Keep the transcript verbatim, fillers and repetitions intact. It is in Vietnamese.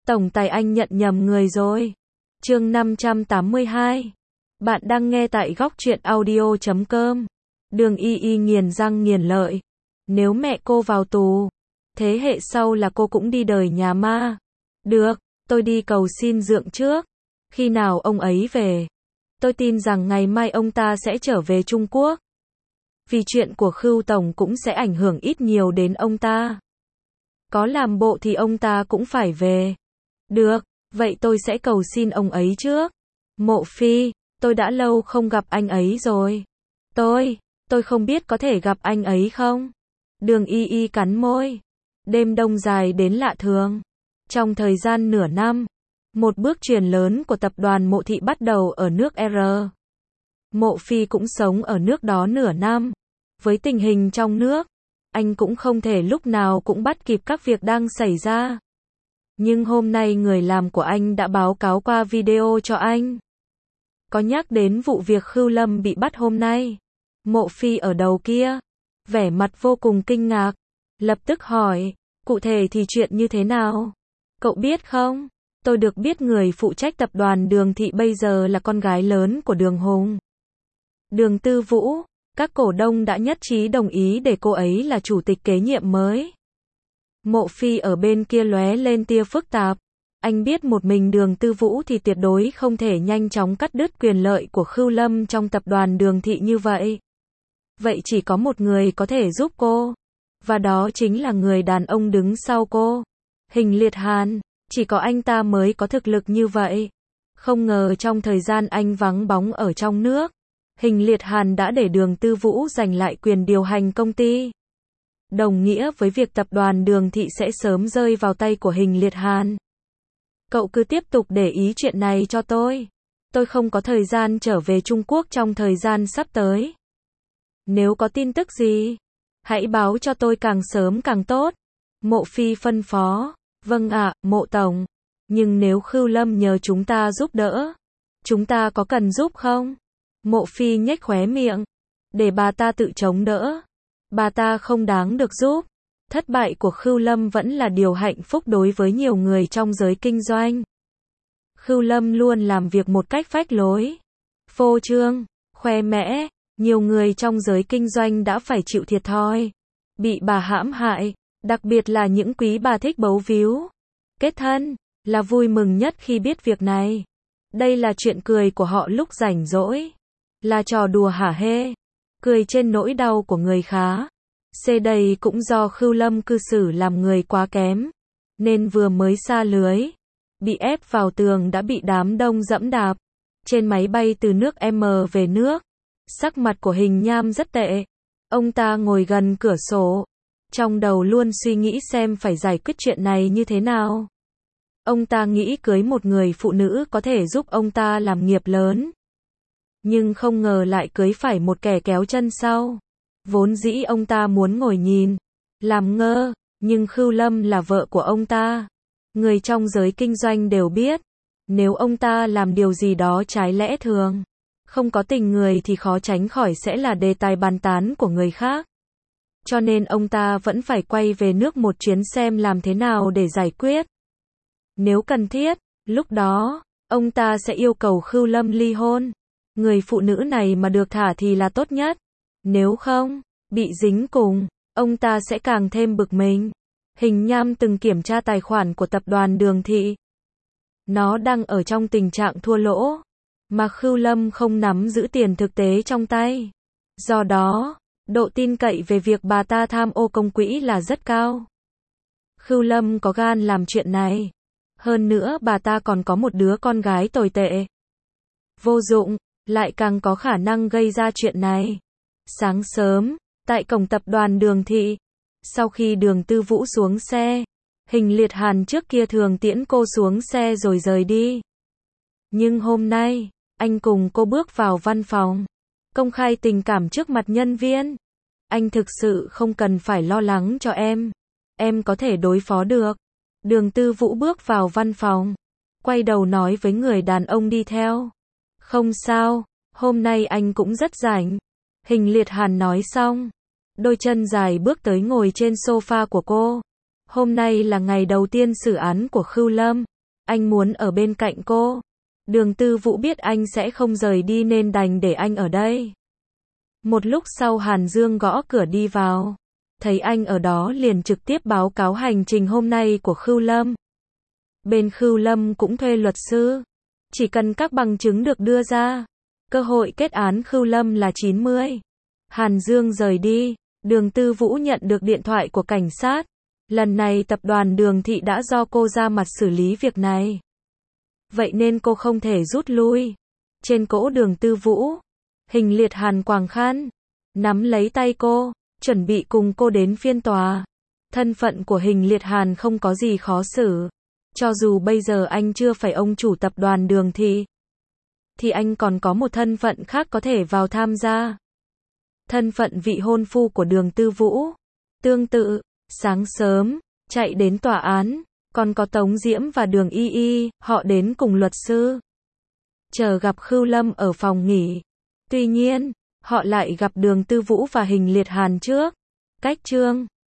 Tổng tài anh nhận nhầm người rồi. Chương năm trăm tám mươi hai. Bạn đang nghe tại góc truyện audio chấm com. Đường Y Y nghiền răng nghiền lợi. Nếu mẹ cô vào tù, thế hệ sau là cô cũng đi đời nhà ma. Được, tôi đi cầu xin dượng trước. Khi nào ông ấy về? Tôi tin rằng ngày mai ông ta sẽ trở về Trung Quốc. Vì chuyện của Khưu Tổng cũng sẽ ảnh hưởng ít nhiều đến ông ta. Có làm bộ thì ông ta cũng phải về. Được, vậy tôi sẽ cầu xin ông ấy trước. Mộ Phi, tôi đã lâu không gặp anh ấy rồi. Tôi, tôi không biết có thể gặp anh ấy không? Đường Y Y cắn môi. Đêm đông dài đến lạ thường. Trong thời gian nửa năm, một bước chuyển lớn của tập đoàn Mộ Thị bắt đầu ở nước R. Mộ Phi cũng sống ở nước đó nửa năm. Với tình hình trong nước, anh cũng không thể lúc nào cũng bắt kịp các việc đang xảy ra. Nhưng hôm nay người làm của anh đã báo cáo qua video cho anh. Có nhắc đến vụ việc Khưu Lâm bị bắt hôm nay. Mộ Phi ở đầu kia, vẻ mặt vô cùng kinh ngạc, lập tức hỏi, cụ thể thì chuyện như thế nào? Cậu biết không? Tôi được biết người phụ trách tập đoàn Đường Thị bây giờ là con gái lớn của Đường Hùng. Đường Tư Vũ, các cổ đông đã nhất trí đồng ý để cô ấy là chủ tịch kế nhiệm mới. Mộ Phi ở bên kia lóe lên tia phức tạp. Anh biết một mình Đường Tư Vũ thì tuyệt đối không thể nhanh chóng cắt đứt quyền lợi của Khưu Lâm trong tập đoàn Đường Thị như vậy. Vậy chỉ có một người có thể giúp cô. Và đó chính là người đàn ông đứng sau cô. Hình Liệt Hàn, chỉ có anh ta mới có thực lực như vậy. Không ngờ trong thời gian anh vắng bóng ở trong nước, Hình Liệt Hàn đã để Đường Tư Vũ giành lại quyền điều hành công ty. Đồng nghĩa với việc tập đoàn Đường Thị sẽ sớm rơi vào tay của Hình Liệt Hàn. Cậu cứ tiếp tục để ý chuyện này cho tôi. Tôi không có thời gian trở về Trung Quốc trong thời gian sắp tới. Nếu có tin tức gì, hãy báo cho tôi càng sớm càng tốt. Mộ Phi phân phó. Vâng ạ, Mộ Tổng. Nhưng nếu Khưu Lâm nhờ chúng ta giúp đỡ, chúng ta có cần giúp không? Mộ Phi nhếch khóe miệng. Để bà ta tự chống đỡ. Bà ta không đáng được giúp. Thất bại của Khưu Lâm vẫn là điều hạnh phúc đối với nhiều người trong giới kinh doanh. Khưu Lâm luôn làm việc một cách phách lối, phô trương, khoe mẽ. Nhiều người trong giới kinh doanh đã phải chịu thiệt thòi, bị bà hãm hại, đặc biệt là những quý bà thích bấu víu, kết thân, là vui mừng nhất khi biết việc này. Đây là chuyện cười của họ lúc rảnh rỗi, là trò đùa hả hê, cười trên nỗi đau của người khác. Xê đây cũng do Khưu Lâm cư xử làm người quá kém, nên vừa mới sa lưới, bị ép vào tường đã bị đám đông dẫm đạp. Trên máy bay từ nước M về nước, sắc mặt của Hình Nham rất tệ. Ông ta ngồi gần cửa sổ, trong đầu luôn suy nghĩ xem phải giải quyết chuyện này như thế nào. Ông ta nghĩ cưới một người phụ nữ có thể giúp ông ta làm nghiệp lớn. Nhưng không ngờ lại cưới phải một kẻ kéo chân sau. Vốn dĩ ông ta muốn ngồi nhìn, làm ngơ, nhưng Khưu Lâm là vợ của ông ta. Người trong giới kinh doanh đều biết, nếu ông ta làm điều gì đó trái lẽ thường, không có tình người thì khó tránh khỏi sẽ là đề tài bàn tán của người khác. Cho nên ông ta vẫn phải quay về nước một chuyến xem làm thế nào để giải quyết. Nếu cần thiết, lúc đó, ông ta sẽ yêu cầu Khưu Lâm ly hôn. Người phụ nữ này mà được thả thì là tốt nhất. Nếu không, bị dính cùng, ông ta sẽ càng thêm bực mình. Hình Nham từng kiểm tra tài khoản của tập đoàn Đường Thị. Nó đang ở trong tình trạng thua lỗ, mà Khưu Lâm không nắm giữ tiền thực tế trong tay. Do đó, độ tin cậy về việc bà ta tham ô công quỹ là rất cao. Khưu Lâm có gan làm chuyện này. Hơn nữa bà ta còn có một đứa con gái tồi tệ, vô dụng, lại càng có khả năng gây ra chuyện này. Sáng sớm, tại cổng tập đoàn Đường Thị, sau khi Đường Tư Vũ xuống xe, Hình Liệt Hàn trước kia thường tiễn cô xuống xe rồi rời đi. Nhưng hôm nay, anh cùng cô bước vào văn phòng, công khai tình cảm trước mặt nhân viên. Anh thực sự không cần phải lo lắng cho em. Em có thể đối phó được. Đường Tư Vũ bước vào văn phòng, quay đầu nói với người đàn ông đi theo. Không sao, hôm nay anh cũng rất rảnh. Hình Liệt Hàn nói xong, đôi chân dài bước tới ngồi trên sofa của cô. Hôm nay là ngày đầu tiên xử án của Khưu Lâm. Anh muốn ở bên cạnh cô. Đường Tư Vũ biết anh sẽ không rời đi nên đành để anh ở đây. Một lúc sau Hàn Dương gõ cửa đi vào. Thấy anh ở đó liền trực tiếp báo cáo hành trình hôm nay của Khưu Lâm. Bên Khưu Lâm cũng thuê luật sư. Chỉ cần các bằng chứng được đưa ra, cơ hội kết án Khưu Lâm là chín mươi. Hàn Dương rời đi. Đường Tư Vũ nhận được điện thoại của cảnh sát. Lần này tập đoàn Đường Thị đã do cô ra mặt xử lý việc này. Vậy nên cô không thể rút lui. Trên cỗ Đường Tư Vũ, Hình Liệt Hàn Quảng Khan nắm lấy tay cô, chuẩn bị cùng cô đến phiên tòa. Thân phận của Hình Liệt Hàn không có gì khó xử. Cho dù bây giờ anh chưa phải ông chủ tập đoàn Đường Thị, thì anh còn có một thân phận khác có thể vào tham gia. Thân phận vị hôn phu của Đường Tư Vũ. Tương tự, sáng sớm, chạy đến tòa án, còn có Tống Diễm và Đường Y Y, họ đến cùng luật sư. Chờ gặp Khưu Lâm ở phòng nghỉ. Tuy nhiên, họ lại gặp Đường Tư Vũ và Hình Liệt Hàn trước. Cách chương